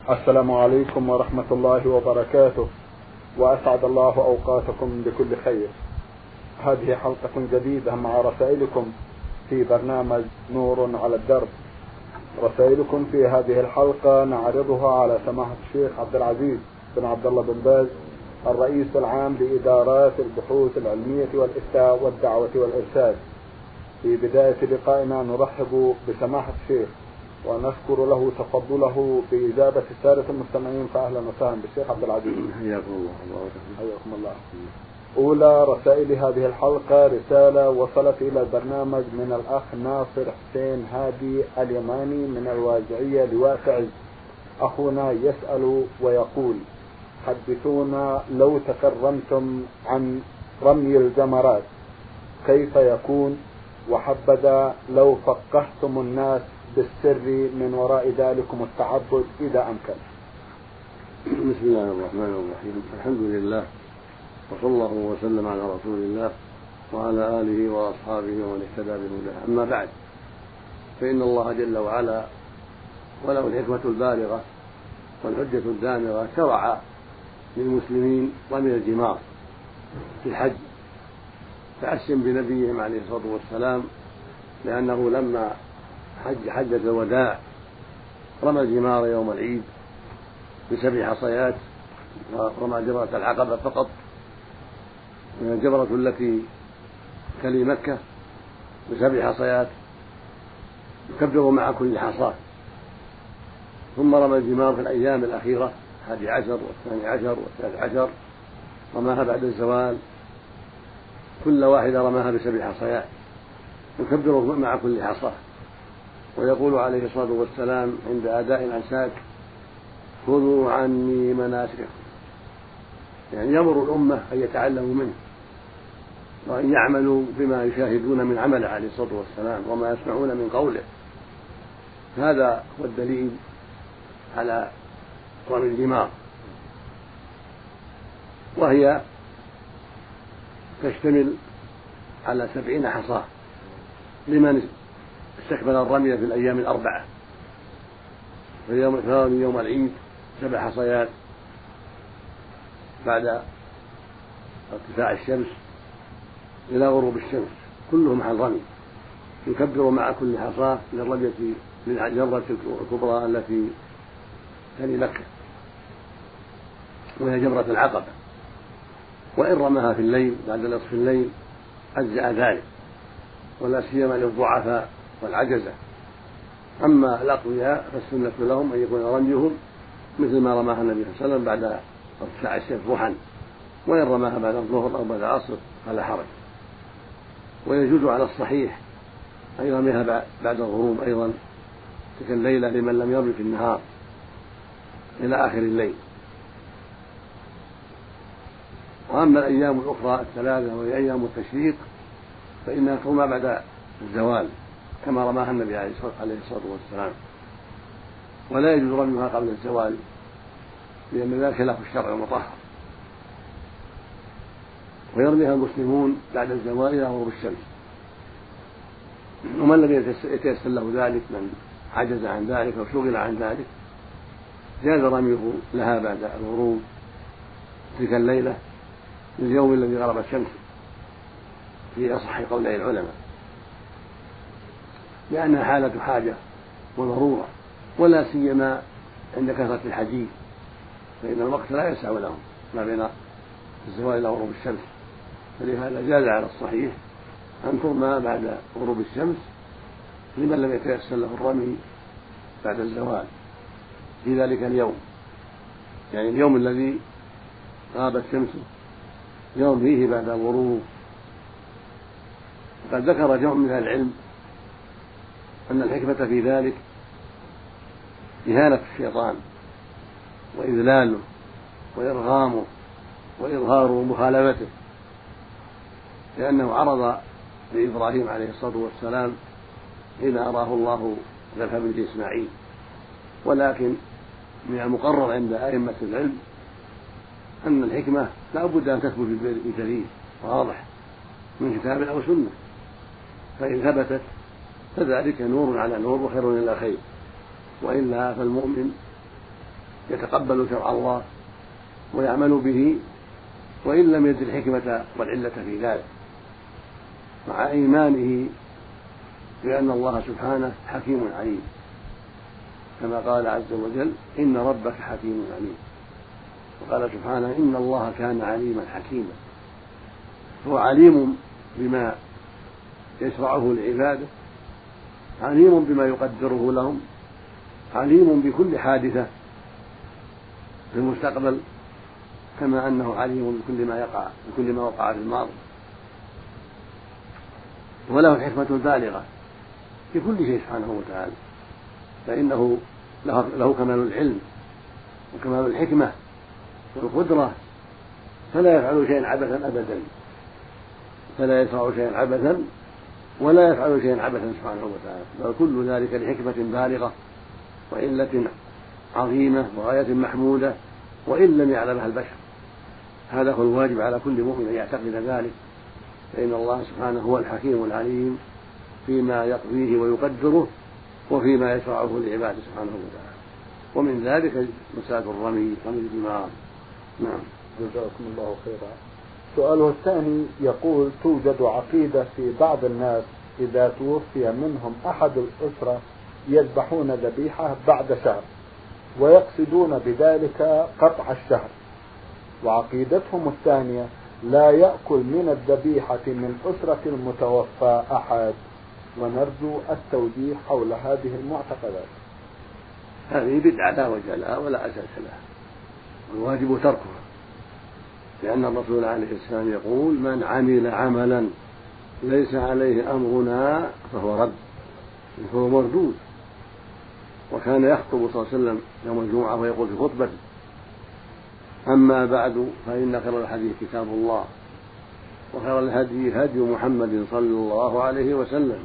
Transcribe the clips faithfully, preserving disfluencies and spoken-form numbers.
السلام عليكم ورحمة الله وبركاته، وأسعد الله أوقاتكم بكل خير. هذه حلقة جديدة مع رسائلكم في برنامج نور على الدرب. رسائلكم في هذه الحلقة نعرضها على سماحة الشيخ عبد العزيز بن عبد الله بن باز، الرئيس العام لإدارات البحوث العلمية والإفتاء والدعوة والإرشاد. في بداية لقائنا نرحب بسماحة الشيخ ونشكر له تفضله بإجابة السادة المستمعين، فأهلا وسهلا بالشيخ عبد العزيز. حياكم الله. حياكم الله. أولى رسائل هذه الحلقة رسالة وصلت إلى البرنامج من الأخ ناصر حسين هادي اليماني من الواجعية لواء عز. أخونا يسأل ويقول: حدثونا لو تكرمتم عن رمي الجمرات كيف يكون، وحبذا لو فقهتم الناس بالسر من وراء ذلكم التعبد إذا أمكن. بسم الله الرحمن الرحيم. الحمد لله، وصلى الله وسلم على رسول الله وعلى آله وأصحابه ومن اهتدى بهداه. أما بعد، فإن الله جل وعلا وله الحكمة البالغة والحجة الدامغة شرع للمسلمين رمي الجمار في الحج تأسم بنبيهم عليه الصلاة والسلام، لأنه لما حج حجة الوداع رمى الجمار يوم العيد بسبع حصيات، ورمى جمرة العقبة فقط من الجمرة التي تلي مكة بسبع حصيات يكبر مع كل حصاة، ثم رمى الجمار في الأيام الأخيرة الحادي عشر والثاني عشر والثالث عشر، رماها بعد الزوال، كل واحدة رماها بسبع حصيات يكبر مع كل حصاة. ويقول عليه الصلاة والسلام عند أداء الأنساك: خذوا عني مناسككم، يعني يأمر الأمة أن يتعلموا منه وأن يعملوا بما يشاهدون من عمله عليه الصلاة والسلام وما يسمعون من قوله. هذا هو الدليل على رمي الجمار، وهي تشتمل على سبعين حصاة لمن استكمل الرمي في الأيام الأربعة. في يوم الثاني يوم العيد سبع حصيات بعد ارتفاع الشمس إلى غروب الشمس، كلهم على الرمي، يكبر مع كل حصاة للرمية للجمرة الكبرى التي تلي مكة وهي جمرة العقبة. وإن رماها في الليل بعد نصف الليل أجزأ ذلك، ولا سيما للضعفاء والعجزة. أما الأقوياء فالسنة لهم أن يكون رميهم مثل ما رماها النبي صلى الله عليه وسلم بعد ارتفاع الشمس ضحى، وإن رماها بعد الظهر أو بعد العصر فلا حرج. ويجوز على الصحيح أن يرميها بعد الغروب أيضا تلك الليلة لمن لم يرمي في النهار إلى آخر الليل. وأما الأيام الأخرى الثلاثة وهي أيام التشريق فإنها ترمى بعد الزوال كما رماها النبي عليه الصلاة والسلام، ولا يجوز رميها قبل الزوال لأن ذلك خلاف الشرع المطهر. ويرميها المسلمون بعد الزوال إلى غروب الشمس، ومن لم يتيسر له ذلك، من عجز عن ذلك أو شغل عن ذلك، جاز رميه لها بعد الغروب تلك الليلة اليوم الذي غرب الشمس في أصح قولي العلماء، لأنها حالة حاجة وضرورة، ولا سيما عند كثرة الحجيج، فإن الوقت لا يسع لهم ما بين الزوال إلى غروب الشمس. فلهذا جاز على الصحيح أن ترمى بعد غروب الشمس لمن لم يتيسر له الرمي بعد الزوال في ذلك اليوم، يعني اليوم الذي غابت شمسه يوم فيه بعد الغروب. وقد ذكر جمع من أهل العلم أن الحكمة في ذلك إهانة الشيطان وإذلاله وإرغامه وإظهار مخالفته، لأنه عرض لإبراهيم عليه الصلاة والسلام حين أراه الله ذبح بنت إسماعيل. ولكن من المقرر عند أئمة العلم أن الحكمة لا بد أن تثبت بدليل واضح من كتاب أو سنة، فإن ثبتت فذلك نور على نور وخير إلى خير، وإلا فالمؤمن يتقبل شرع الله ويعمل به وإن لم يجد الحكمة والعلة في ذلك، مع إيمانه بأن الله سبحانه حكيم عليم، كما قال عز وجل: إن ربك حكيم عليم. وقال سبحانه: إن الله كان عليما حكيما. هو عليم بما يشرعه لعباده، عليم بما يقدره لهم، عليم بكل حادثة في المستقبل، كما أنه عليم بكل ما يقع بكل ما وقع في الماضي. وله الحكمة البالغة في كل شيء سبحانه وتعالى، فإنه له كمال العلم وكمال الحكمة والقدرة، فلا يفعل شيئا عبثا أبدا، فلا يشرع شيئا عبثا ولا يفعل شيئا عبثا سبحانه وتعالى، بل كل ذلك لحكمة بالغة وعلة عظيمة وغاية محمودة وإن لم يعلمها البشر. هذا هو الواجب على كل مؤمن أن يعتقد ذلك، فإن الله سبحانه هو الحكيم العليم فيما يقضيه ويقدره وفيما يشرعه لعباده سبحانه وتعالى. ومن ذلك مساك الرمي رمي الجمار. نعم. جزاكم الله خيرا. سؤاله الثاني يقول: توجد عقيدة في بعض الناس إذا توفي منهم أحد الأسرة يذبحون ذبيحة بعد شهر ويقصدون بذلك قطع الشهر، وعقيدتهم الثانية لا يأكل من الذبيحة من أسرة المتوفى أحد، ونرجو التوجيه حول هذه المعتقدات. هذه بدعة لا وجه لها ولا أساس لها، والواجب تركها، لأن الرسول عليه السلام يقول: من عمل عملا ليس عليه أمرنا فهو رد، فهو مردود. وكان يخطب صلى الله عليه وسلم يوم الجمعة ويقول في خطبته: أما بعد فإن خير الحديث كتاب الله، وخير الهدي هدي محمد صلى الله عليه وسلم،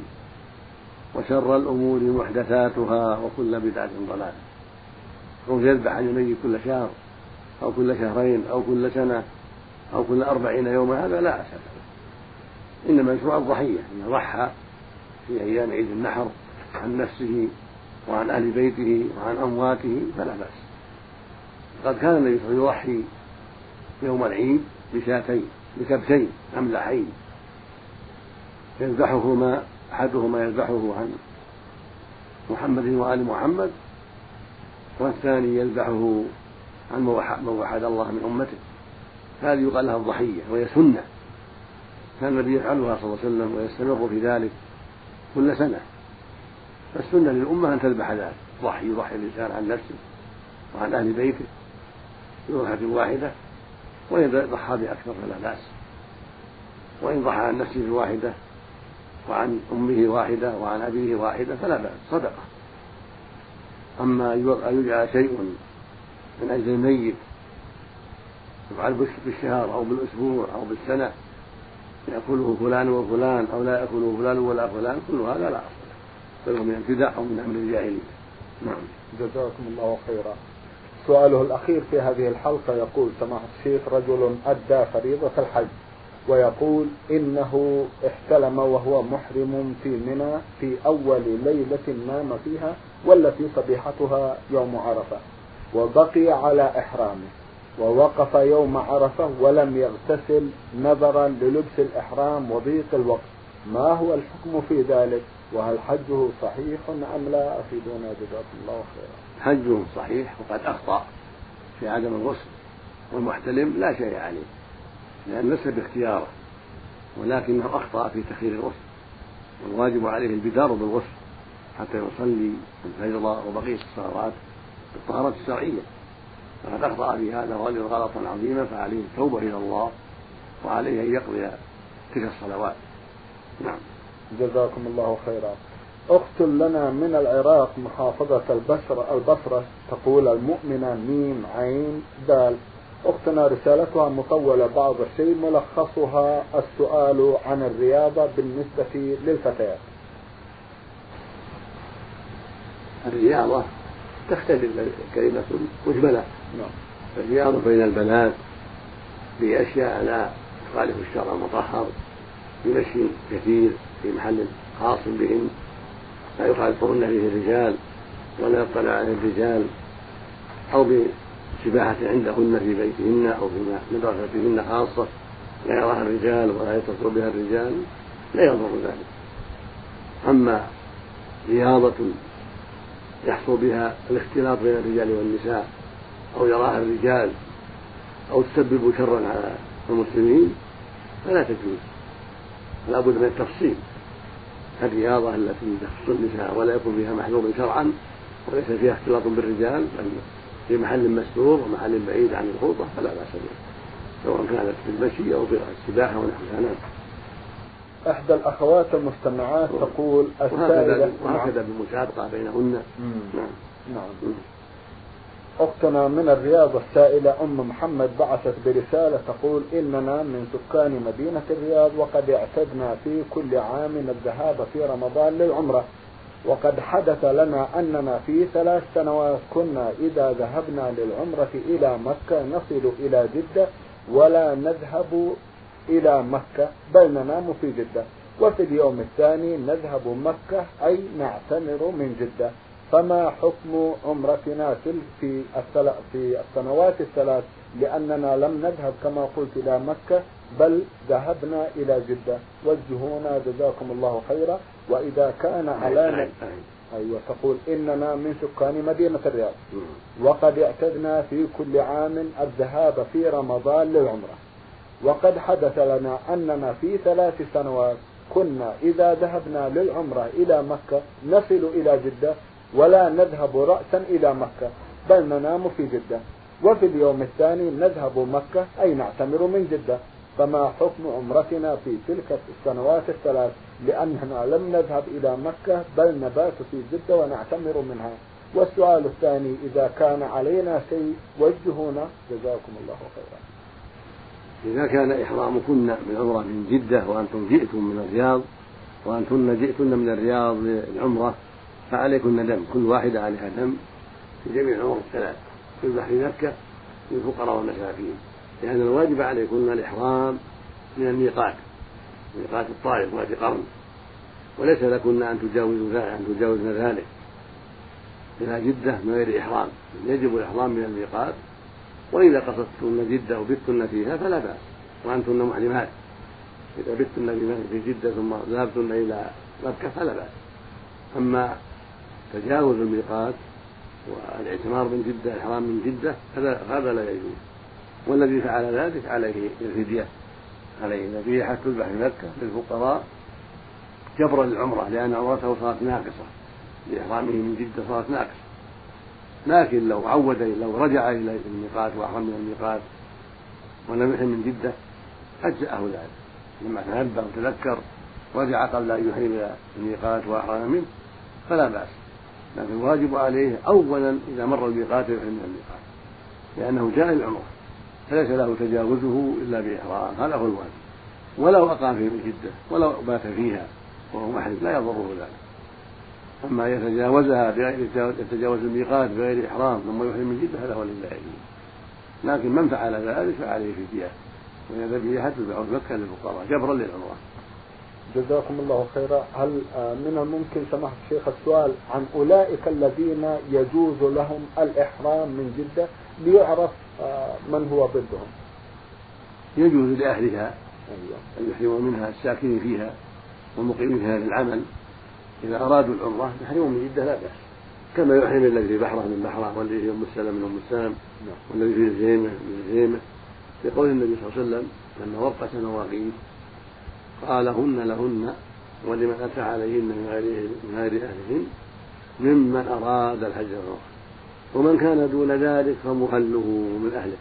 وشر الأمور محدثاتها، وكل بدعة ضلالة. أو يذبح عن الميت كل شهر أو كل شهرين أو كل سنة أو كل أربعين يوما، هذا لا أساس له. إنما يشرع الضحية، إن ضحى في أيام عيد النحر عن نفسه وعن أهل بيته وعن أمواته فلا بأس. قد كان النبي صلى الله عليه وسلم يضحي يوم العيد بشاتين بكبشين أملحين، يذبحهما أحدهما يذبحه عن محمد وآل محمد، والثاني يذبحه عن من وحد الله من أمته. هذه يقال لها الضحية، وهي سنة كان النبي يفعلها صلى الله عليه وسلم ويستمر في ذلك كل سنة. فالسنة للأمة أن تذبح ذلك، ضحي يضحي الإنسان عن نفسه وعن أهل بيته بضحية واحدة، وإن ضحى بأكثر فلا بأس، وإن ضحى عن نفسه واحدة وعن أمه واحدة وعن أبيه واحدة فلا بأس، صدقة. أما أن يجعل شيء من أجل الميت يفعل بالشهر أو بالأسبوع أو بالسنة يأكله فلان وفلان أو لا يأكله فلان ولا فلان، كل هذا لا أصل له، بل هو من ابتداع أو من أمر الجاهلية. نعم. جزاكم الله خيرا. سؤاله الأخير في هذه الحلقة يقول: سماحة الشيخ، رجل أدى فريضة الحج ويقول إنه احتلم وهو محرم في منى في أول ليلة نام فيها والتي صبيحتها يوم عرفة، وبقي على إحرامه، ووقف يوم عرفة ولم يغتسل نظرا للبس الإحرام وضيق الوقت، ما هو الحكم في ذلك؟ وهل حجه صحيح أم لا؟ أفيدونا جزاكم الله خيرا. حجه صحيح، وقد أخطأ في عدم الغسل، والمحتلم لا شيء عليه لأن ليس باختياره، ولكنه أخطأ في تخيير الغسل، والواجب عليه البدار بالغسل حتى يصلي الفريضة وبقية الصلوات بالطهارة الشرعية. فقد أخطأ في هذا وغلط غلطا عظيما، فعليه التوبة إلى الله وعليه أن يقضي تلك الصلوات. نعم. جزاكم الله خيرا. أخت لنا من العراق محافظة البصرة البصرة تقول: المؤمنة ميم عين دال. أختنا رسالتها مطولة بعض الشيء، ملخصها السؤال عن الرياضة بالنسبة للفتيات. الرياضة تختلف كلمة مجملة. نعم. الرياضة بين البنات بأشياء لا تخالف الشرع المطهر، بمشي كثير في محل خاص بهن لا يخالطهن فيه الرجال ولا يطلع عليه الرجال، أو بسباحة عندهن في بيتهن أو في مدرستهن خاصة لا يراها الرجال ولا يتصل بها الرجال لا يضر ذلك. أما رياضة يحصل بها الاختلاط بين الرجال والنساء أو يراها الرجال أو تسبب شرا على المسلمين فلا تجوز. لا بد من التفصيل. الرياضة التي تخص النساء ولا يكون فيها محذور شرعا وليس فيها اختلاط بالرجال بل في محل مستور ومحل بعيد عن الخوضة فلا بأس بها، سواء كانت في المشي أو في السباحة ونحوها. نعم. إحدى الأخوات المستمعات تقول السائلة وهكذا بالمسابقة بينهن. نعم. نعم. أختنا من الرياض السائلة أم محمد بعثت برسالة تقول إننا من سكان مدينة الرياض وقد اعتدنا في كل عام الذهاب في رمضان للعمرة، وقد حدث لنا أننا في ثلاث سنوات كنا إذا ذهبنا للعمرة إلى مكة نصل إلى جدة ولا نذهب إلى مكة بل ننام في جدة، وفي اليوم الثاني نذهب مكة أي نعتمر من جدة، فما حكم عمرتنا في في السنوات الثلاث لأننا لم نذهب كما قلت إلى مكة بل ذهبنا إلى جدة؟ وجهونا جزاكم الله خيرا. وإذا كان علينا أيوة تقول إننا من سكان مدينة الرياض وقد اعتدنا في كل عام الذهاب في رمضان للعمرة، وقد حدث لنا أننا في ثلاث سنوات كنا إذا ذهبنا للعمرة إلى مكة نصل إلى جدة ولا نذهب رأسا إلى مكة بل ننام في جدة، وفي اليوم الثاني نذهب مكة أي نعتمر من جدة، فما حكم عمرتنا في تلك السنوات الثلاث لأننا لم نذهب إلى مكة بل نبات في جدة ونعتمر منها؟ والسؤال الثاني إذا كان علينا شيء وجهونا جزاكم الله خيرا. إذا كان إحرامكن من عمرة من جدة وأنتم جئتم من الرياض وأنتن جئتن من الرياض للعمرة فعليكن دم، كل واحدة عليها دم في جميع العمر الثلاث في بحر مكة للفقراء والمساكين، لأن الواجب عليكن الإحرام من الميقات ميقات الطائف وادي قرن، وليس لكن أن تجاوزن ذلك إلى جدة من غير إحرام، يجب الإحرام من الميقات. وإذا قصدتن جدة وبتن فيها فلا بأس وأنتن محرمات، إذا بتن في جدة ثم ذهبتن إلى مكة فلا بأس. أما تجاوز الميقات والاعتمار من جدة الإحرام من جدة هذا لا يجوز، والذي فعل ذلك عليه الفدية، عليه ذبيحة تذبح في مكة للفقراء جبرا للعمرة، لأن عمرته صارت ناقصة بإحرامه من جدة صارت ناقصة. لكن لو عود لو رجع إلى الميقات وأحرم من الميقات ولم يحرم من جدة أجزأه ذلك، لما تنبه وتذكر رجع قبل أن يحرم إلى الميقات وأحرم منه فلا بأس، لكن الواجب عليه أولا إذا مر الميقات يحرم من الميقات، لأنه جاء للعمرة فليس له تجاوزه إلا بإحرام، هذا هو الواجب. ولو أقام في جدة ولو بات فيها وهو محرم لا يضره ذلك. أما يتجاوزها بغير يتجاوز الميقات بغير إحرام ثم يحرم من جدة هذا هو لله يجوز. لكن من فعل ذلك فعليه فدية وهي ذبيحة تذبح في مكة للفقراء جبرا للعمرة. جزاكم الله خيرا. هل من الممكن سماحة الشيخ السؤال عن أولئك الذين يجوز لهم الإحرام من جدة ليعرف من هو ضدهم؟ يجوز لأهلها أن يحرموا منها الساكنين فيها والمقيمين فيها للعمل، إذا أرادوا العمرة يحرموا من جدة لا بأس، كما يحرم الذي في بحرة من بحرة والذي في أم السلم من أم السلم والذي في الزيمة من الزيمة، لقول النبي صلى الله عليه وسلم لما وقت مواقيت قال هن لهن ولمن أتى عليهن من غير من غير أهلهن ممن أراد الحج والعمرة، ومن كان دون ذلك فمهله من أهله،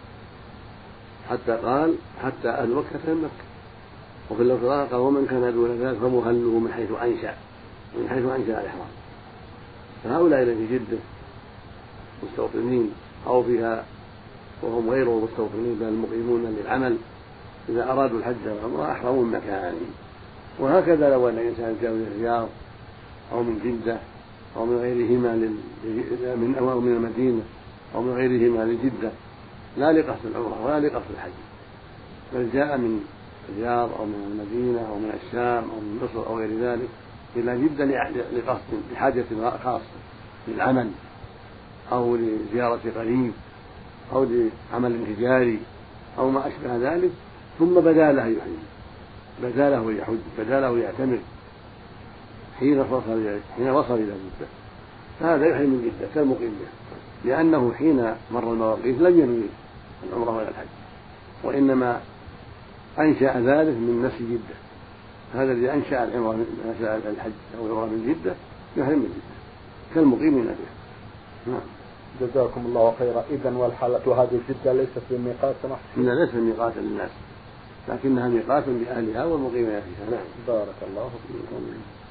حتى قال حتى أهل مكة من مكة. وفي اللفظ قال ومن كان دون ذلك فمهله من حيث أنشأ من حيث أنشأ الإحرام. فهؤلاء الذين في جدة مستوطنين أو فيها وهم غير مستوطنين بل المقيمون للعمل إذا أرادوا الحج والعمرة أحرموا من مكانهم. وهكذا لو أن الإنسان جاء من الرياض أو من جدة أو من غيرهما من أو من المدينة أو من غيرهما لجدة لا لقصد العمرة ولا لقصد الحج، بل جاء من الرياض أو من المدينة أو من الشام أو من مصر أو غير ذلك إلى جدة لقصد لحاجة خاصة للعمل أو لزيارة قريب أو لعمل تجاري أو ما أشبه ذلك، ثم بدا له يحج، بدا له يحج، بدا له يعتمر حين وصل حين وصل إلى جدة، فهذا يحرم من جدة كالمقيم به، لأنه حين مر المواقيت لم ينوي العمرة ولا الحج، وإنما أنشأ ذلك من نفس جدة. هذا الذي أنشأ العمرة أنشأ الحج أو العمرة من جدة يحرم من جدة كالمقيم بها. نعم. جزاكم الله خيرا. إذن والحالة هذه جدة ليست بميقات سمحت؟ لا، ليست ميقاتا للناس، لكنها ميقات لأهلها والمقيمين فيها. نعم. بارك الله فيكم.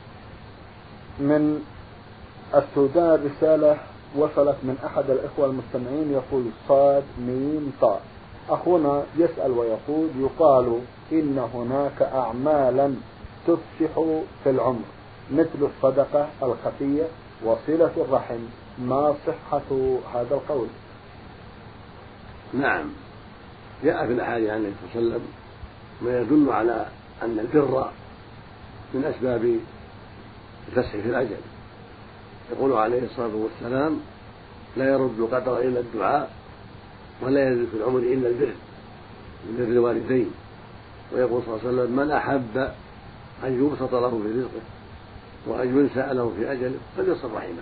من السودان رسالة وصلت من أحد الإخوة المستمعين يقول صاد ميم طاء. أخونا يسأل ويقول يقال إن هناك أعمالا تفسح في العمر مثل الصدقة الخفية وصلة الرحم، ما صحة هذا القول؟ نعم، جاء في الأحاديث عن النبي صلى الله عليه وسلم ما يدل على أن البر من أسباب الفسح في الأجل. يقول عليه الصلاة والسلام لا يرد القدر إلا الدعاء ولا يزيد في العمر إلا البر من بر الوالدين. ويقول صلى الله عليه وسلم من أحب أن يبسط له في رزقه وأن ينسأ له في أجله فليصل رحمه.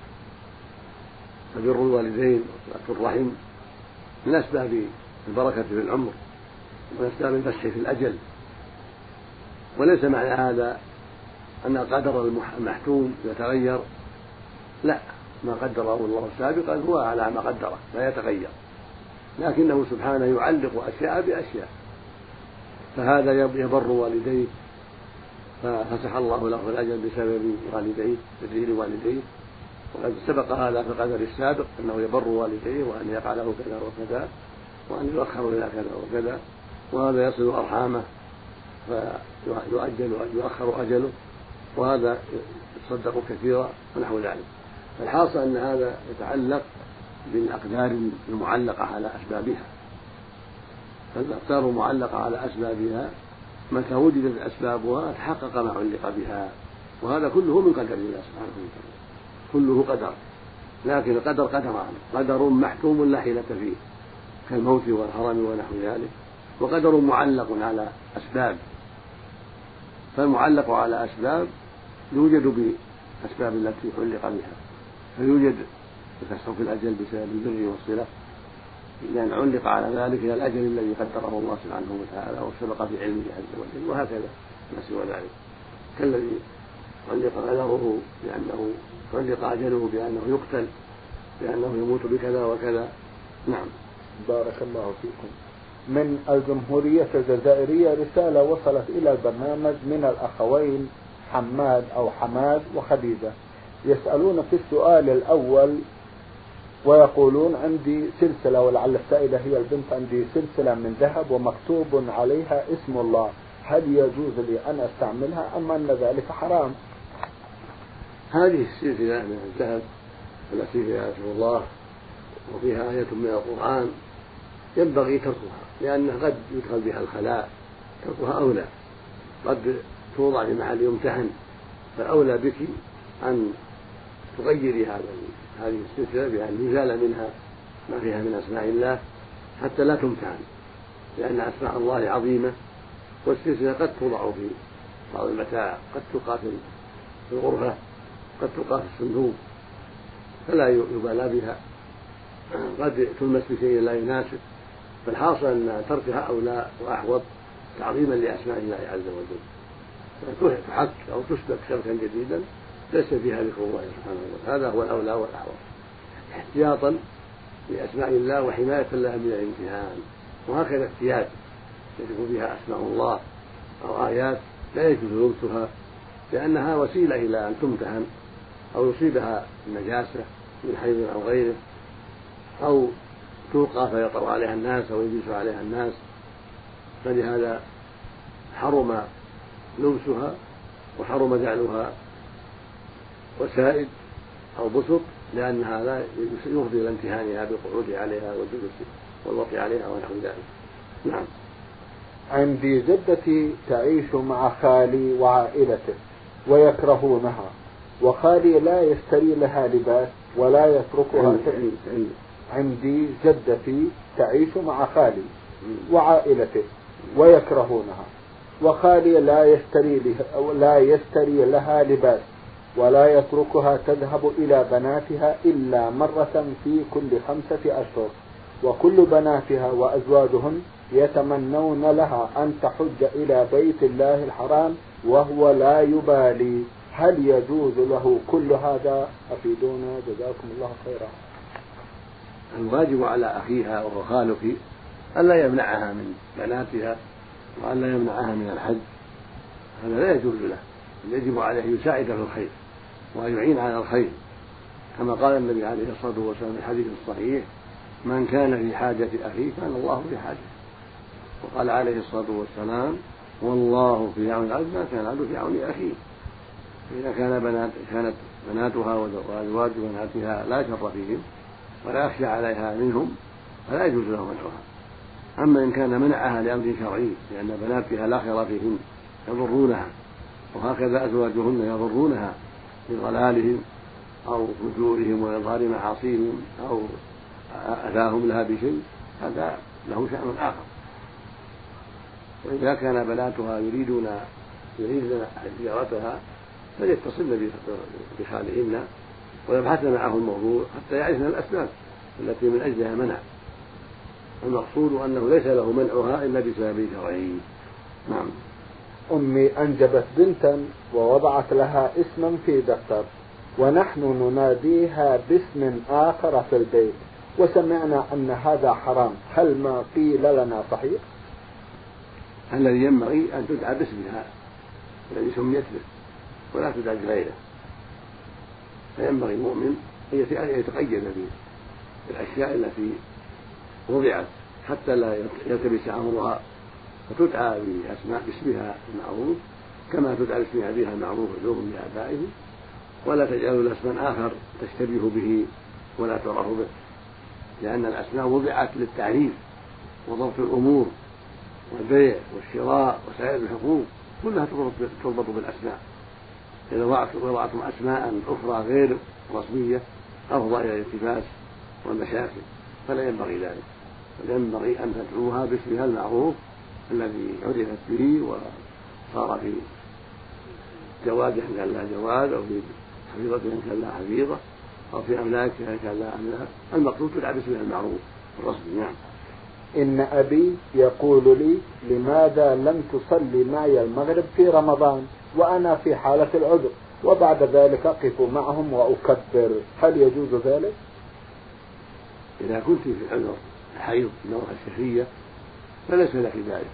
فبر الوالدين وصلة الرحم من أسباب البركة في العمر ومن أسباب الفسح في الأجل، وليس معنى هذا أن القدر المحتوم يتغير، لا، ما قدره الله سابقا هو على ما قدره لا يتغير، لكنه سبحانه يعلق أشياء بأشياء. فهذا يبر والديه ففسح الله له الأجل بسبب والديه بر والديه، وقد سبق هذا في القدر السابق أنه يبر والديه وأن يقع له كذا وكذا وأن يؤخر إلى كذا وكذا، وهذا يصل أرحامه فيؤجل يؤخر أجله، وهذا يتصدق كثيرا ونحو ذلك. الحاصل أن هذا يتعلق بالأقدار المعلقة على أسبابها، فالأقدار المعلقة على أسبابها متى وجدت أسبابها تحقق ما علق بها، وهذا كله من قدر الله سبحانه وتعالى، كله قدر. لكن القدر قدران: قدر محتوم لا حيلة فيه كالموت والهرم ونحو ذلك، وقدر معلق على أسباب. فالمعلق على أسباب يوجد بأسباب التي علق بها، فيوجد الفسح في الأجل بسبب البر والصلة لأن علق على ذلك إلى الأجل الذي قدره الله سبحانه وتعالى وسبق في علمه عز وجل، وهكذا ما سوى ذلك، كالذي علق قدره بأنه علق أجله بأنه يقتل، بأنه يموت بكذا وكذا. نعم. بارك الله فيكم. من الجمهورية الجزائرية رسالة وصلت إلى البرنامج من الأخوين حماد أو حماد وخديجة، يسألون في السؤال الأول ويقولون عندي سلسلة، ولعل السائلة هي البنت، عندي سلسلة من ذهب ومكتوب عليها اسم الله، هل يجوز لي أن أستعملها أم أن ذلك حرام؟ هذه السلسلة من الذهب التي فيها اسم الله وفيها آية من القرآن ينبغي تركها، لأنه قد يدخل بها الخلاء، تركها أولى، قد توضع في محل يمتحن، فأولى بك أن تغيري هذا هذه السلسلة بأن يزال منها ما فيها من أسماء الله حتى لا تمتحن، لأن أسماء الله عظيمة، والسلسلة قد توضع في بعض المتاع، قد تلقى في الغرفة، قد تلقى في الصندوق، فلا يبالى بها، قد تلمس بشيء لا يناسب. فالحاصل أن تركها أولى وأحوط تعظيما لأسماء الله عز وجل، فتحك أو تسبك شبكا جديدا ليس فيها ذكر الله سبحانه وتعالى، هذا هو الأولى والأحوط، احتياطا لأسماء الله وحماية لها من الامتهان. وهكذا احتياج يذكر فيها أسماء الله أو آيات لا يجوز لمسها، لأنها وسيلة إلى أن تمتهن أو يصيبها النجاسة من حيض أو غيره، أو توقع فيطرأ عليها الناس أو يجلس عليها الناس، فلهذا حرم لمسها وحرم جعلها وسائد أو بسط، لأن هذا يفضي إلى امتهانها بالقعود عليها والجلوس والوطي عليها ونحو ذلك. نعم. عندي جدتي تعيش مع خالي وعائلته ويكرهونها، وخالي لا يشتري لها لباس ولا يتركها. عندي جدتي تعيش مع خالي وعائلته ويكرهونها، وخالي لا يشتري لها لا يشتري لها لباس، ولا يتركها تذهب إلى بناتها إلا مرة في كل خمسة أشهر، وكل بناتها وأزواجهن يتمنون لها أن تحج إلى بيت الله الحرام وهو لا يبالي. هل يجوز له كل هذا؟ أفيدونا جزاكم الله خيرا. الواجب على أخيها وهو خالك ألا يمنعها من بناتها وألا يمنعها من الحج، هذا لا يجوز له، يجب عليه يساعد في الخير وأن يعين على الخير، كما قال النبي عليه الصلاة والسلام في الحديث الصحيح: من كان في حاجة أخيه كان الله في حاجته. وقال عليه الصلاة والسلام: والله في عون العبد ما كان العبد في عون أخيه. فإذا كان بنات كانت بناتها وأزواج بناتها لا شر فيهم ولا يخشى عليها منهم فلا يجوز له منعها. أما إن كان منعها لأمر شرعي لأن بناتها لا خير فيهن يضرونها، وهكذا أزواجهن يضرونها بضلالهم أو فجورهم وإظهار معاصيهم أو أذاهم لها بشيء، هذا له شأن آخر. وإذا كان بناتها يريدون يريدن زيارتها فليتصلن بخالهن ويبحثن معه الموضوع حتى يعرفن الأسباب التي من أجلها منع. المقصود أنه ليس له منعها إلا بسبب شرعي. نعم. أمي أنجبت بنتا ووضعت لها اسما في دفتر، ونحن نناديها باسم آخر في البيت، وسمعنا أن هذا حرام، هل ما قيل لنا صحيح؟ الذي ينبغي أن تدعى باسمها الذي سميت به ولا تدعى بغيره. فينبغي المؤمن أن يتقيد بالأشياء التي وضعت حتى لا يلتبس أمرها، فتدعى بأسماء باسمها المعروف كما تدعى باسم أبيها المعروف عذور بآبائه، ولا تجعل اسما آخر تشتبه به ولا تعرف به، لأن الأسماء وضعت للتعريف وضبط الأمور والبيع والشراء وسائر الحقوق كلها تربط بالأسماء. إذا وضعتم أسماء أخرى غير رسمية أفضى إلى الالتباس والمشاكل، فلا ينبغي ذلك، بل ينبغي أن تدعوها باسمها المعروف الذي عرفت به وصار في جوازها كان لها جواز، أو في حفيظتها كان لها حفيظة، أو في أملاكها كان لها أملاك. المقصود تدعى باسمها المعروف الرسمي. نعم. إن أبي يقول لي: لماذا لم تصلي معي المغرب في رمضان وأنا في حالة العذر، وبعد ذلك أقف معهم وأكبر، هل يجوز ذلك؟ إذا كنت في العذر الحيض النوحة الشهرية فليس لك ذلك،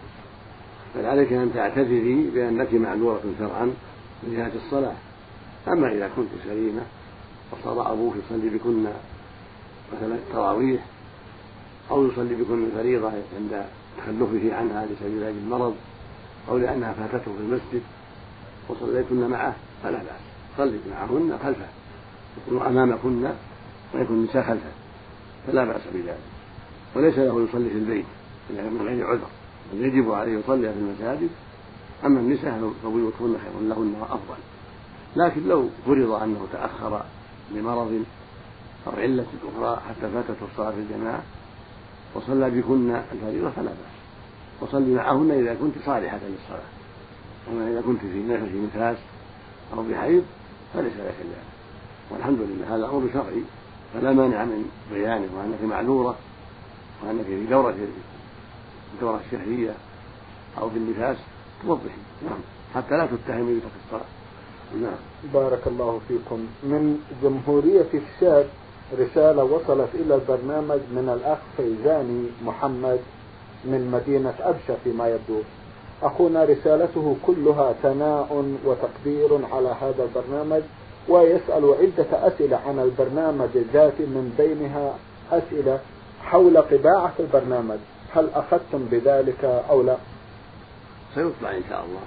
بل عليك أن تعتذري بأنك معذورة شرعا من جهة الصلاة. أما إذا كنت سليمة وصار أبوك يصلي بكن مثلا التراويح أو يصلي بكن الفريضة عند تخلفه عنها لسبيل المرض أو لأنها فاتته في المسجد وصليتن معه فلا بأس، صلي معهن خلفه، يكون أمامكن ويكون النساء خلفه فلا بأس بذلك. وليس له يصلي في البيت إلا من غير عذر، بل يجب عليه يصلي في المساجد. أما النساء فبيوتهن خير لهن وأفضل. لكن لو فرض أنه تأخر لمرض أو علة أخرى حتى فاتته الصلاة في الجماعة وصلى بكن الفريضة فلا بأس، وصلي معهن إذا كنت صالحة للصلاة. أما إذا كنت في نفاس أو بحيض فليس لك ذلك، والحمد لله هذا أمر شرعي فلا مانع من بيانه، وأنك معذورة وأنك في دورة الدورة الشهرية أو في النفاس توضحي حتى لا تتهمي بترك الصلاة. نعم. بارك الله فيكم. من جمهورية الشاد رسالة وصلت إلى البرنامج من الأخ فيزاني محمد من مدينة أبشة فيما يبدو. أخونا رسالته كلها ثناء وتقدير على هذا البرنامج، ويسأل عدة أسئلة عن البرنامج ذاته، من بينها أسئلة حول طباعة البرنامج، هل أخذتم بذلك أو لا؟ سيطبع إن شاء الله،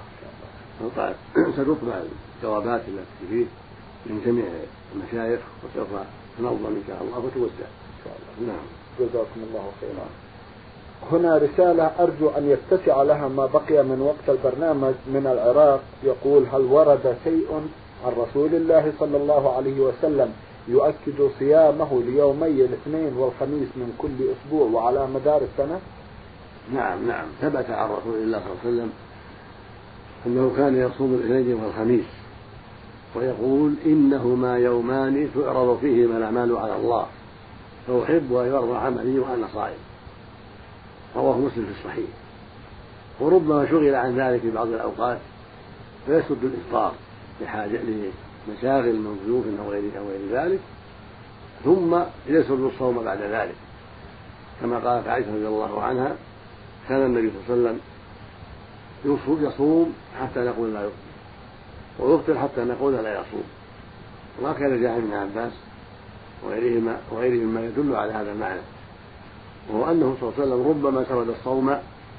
ستطبع الجوابات التي فيه من جميع المشايخ وسوف تنظم إن شاء الله وتوزع إن شاء الله. نعم. جزاكم الله خيرا. هنا رسالة أرجو أن يتسع لها ما بقي من وقت البرنامج من العراق، يقول: هل ورد شيء عن رسول الله صلى الله عليه وسلم يؤكد صيامه ليومي الاثنين والخميس من كل أسبوع وعلى مدار السنة؟ نعم نعم ثبت عن رسول الله صلى الله عليه وسلم أنه كان يصوم الاثنين والخميس ويقول إنهما يومان تعرض فيهما الأعمال على الله فأحب أن يرضى عملي وأنا صائم. رواه مسلم في الصحيح. وربما شغل عن ذلك في بعض الأوقات فيسد الإفطار لحاجة لمشاغل من ضيوف أو غير ذلك ثم يسد الصوم بعد ذلك، كما قالت عائشة رضي الله عنها كان النبي صلى الله عليه وسلم يصوم حتى نقول لا يفطر ويفطر حتى نقول لا يصوم. وهكذا جاء ابن عباس وغيرهما وغيرهم ما يدل على هذا المعنى، وهو أنه صلى الله عليه وسلم ربما سرد الصوم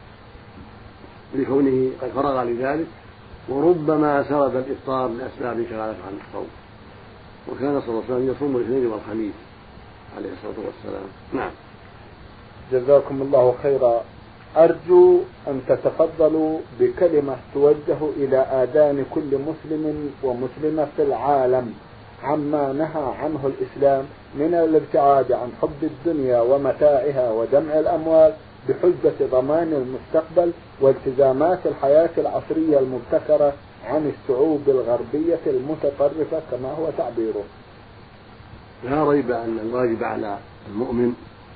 لكونه قد فرغ لذلك، وربما سرد الإفطار لأسباب شغالته عن الصوم، وكان صلى الله عليه وسلم يصوم الاثنين والخميس عليه الصلاة والسلام. نعم. جزاكم الله خيرا. أرجو أن تتفضلوا بكلمة توجه إلى آذان كل مسلم ومسلمة في العالم عما نهى عنه الإسلام من الابتعاد عن حب الدنيا ومتاعها وجمع الأموال بحجة ضمان المستقبل والتزامات الحياة العصرية المبتكرة عن الشعوب الغربية المتطرفة كما هو تعبيره. لا ريب أن الواجب على المؤمن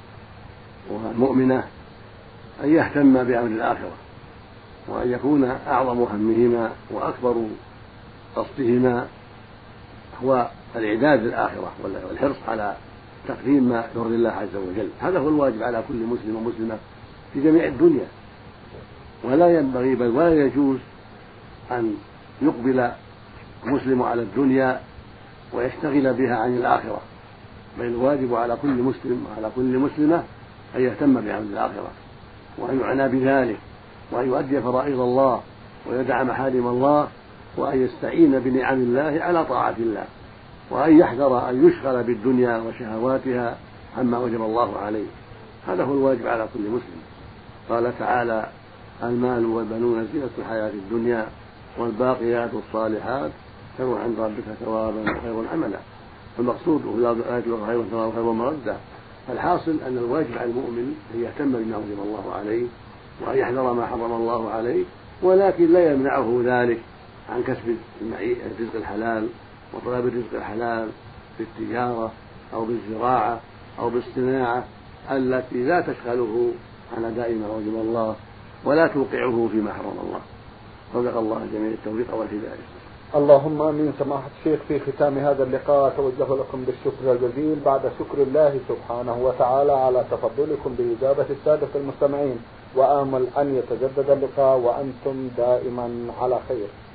والمؤمنة أن يهتم بأمر الآخرة وأن يكون أعظم همهما وأكبر قصدهما هو الإعداد للآخرة والحرص على تقديم ما يرضي الله عز وجل. هذا هو الواجب على كل مسلم ومسلمة في جميع الدنيا، ولا ينبغي بل ولا يجوز أن يقبل مسلم على الدنيا ويشتغل بها عن الآخرة، بل الواجب على كل مسلم وعلى كل مسلمة أن يهتم بأمر الآخرة وأن يعنى بذلك وأن يؤدي فرائض الله ويدع محارم الله وأن يستعين بنعم الله على طاعة الله، وأن يحذر أن يشغل بالدنيا وشهواتها عما وجب الله عليه. هذا هو الواجب على كل مسلم. قال تعالى: المال والبنون زينة الحياة الدنيا والباقيات الصالحات خير عند ربك ثوابا وخير عملا. فالمقصود أولاد الآيات خير ثوابا وخير مردا. الحاصل أن الواجب على المؤمن أن يهتم بما وجب الله عليه وأن يحذر ما حرم الله عليه، ولكن لا يمنعه ذلك عن كسب الرزق الحلال وطلب الرزق الحلال بالتجارة أو بالزراعة أو بالصناعة التي لا تشغله عن أداء ما وجب الله ولا توقعه فيما حرم الله. رزق الله جميع التوفيق والهداية. اللهم آمين. سماحة الشيخ، في ختام هذا اللقاء أتوجه لكم بالشكر الجزيل بعد شكر الله سبحانه وتعالى على تفضلكم بإجابة السادة المستمعين، وآمل أن يتجدد اللقاء وأنتم دائما على خير.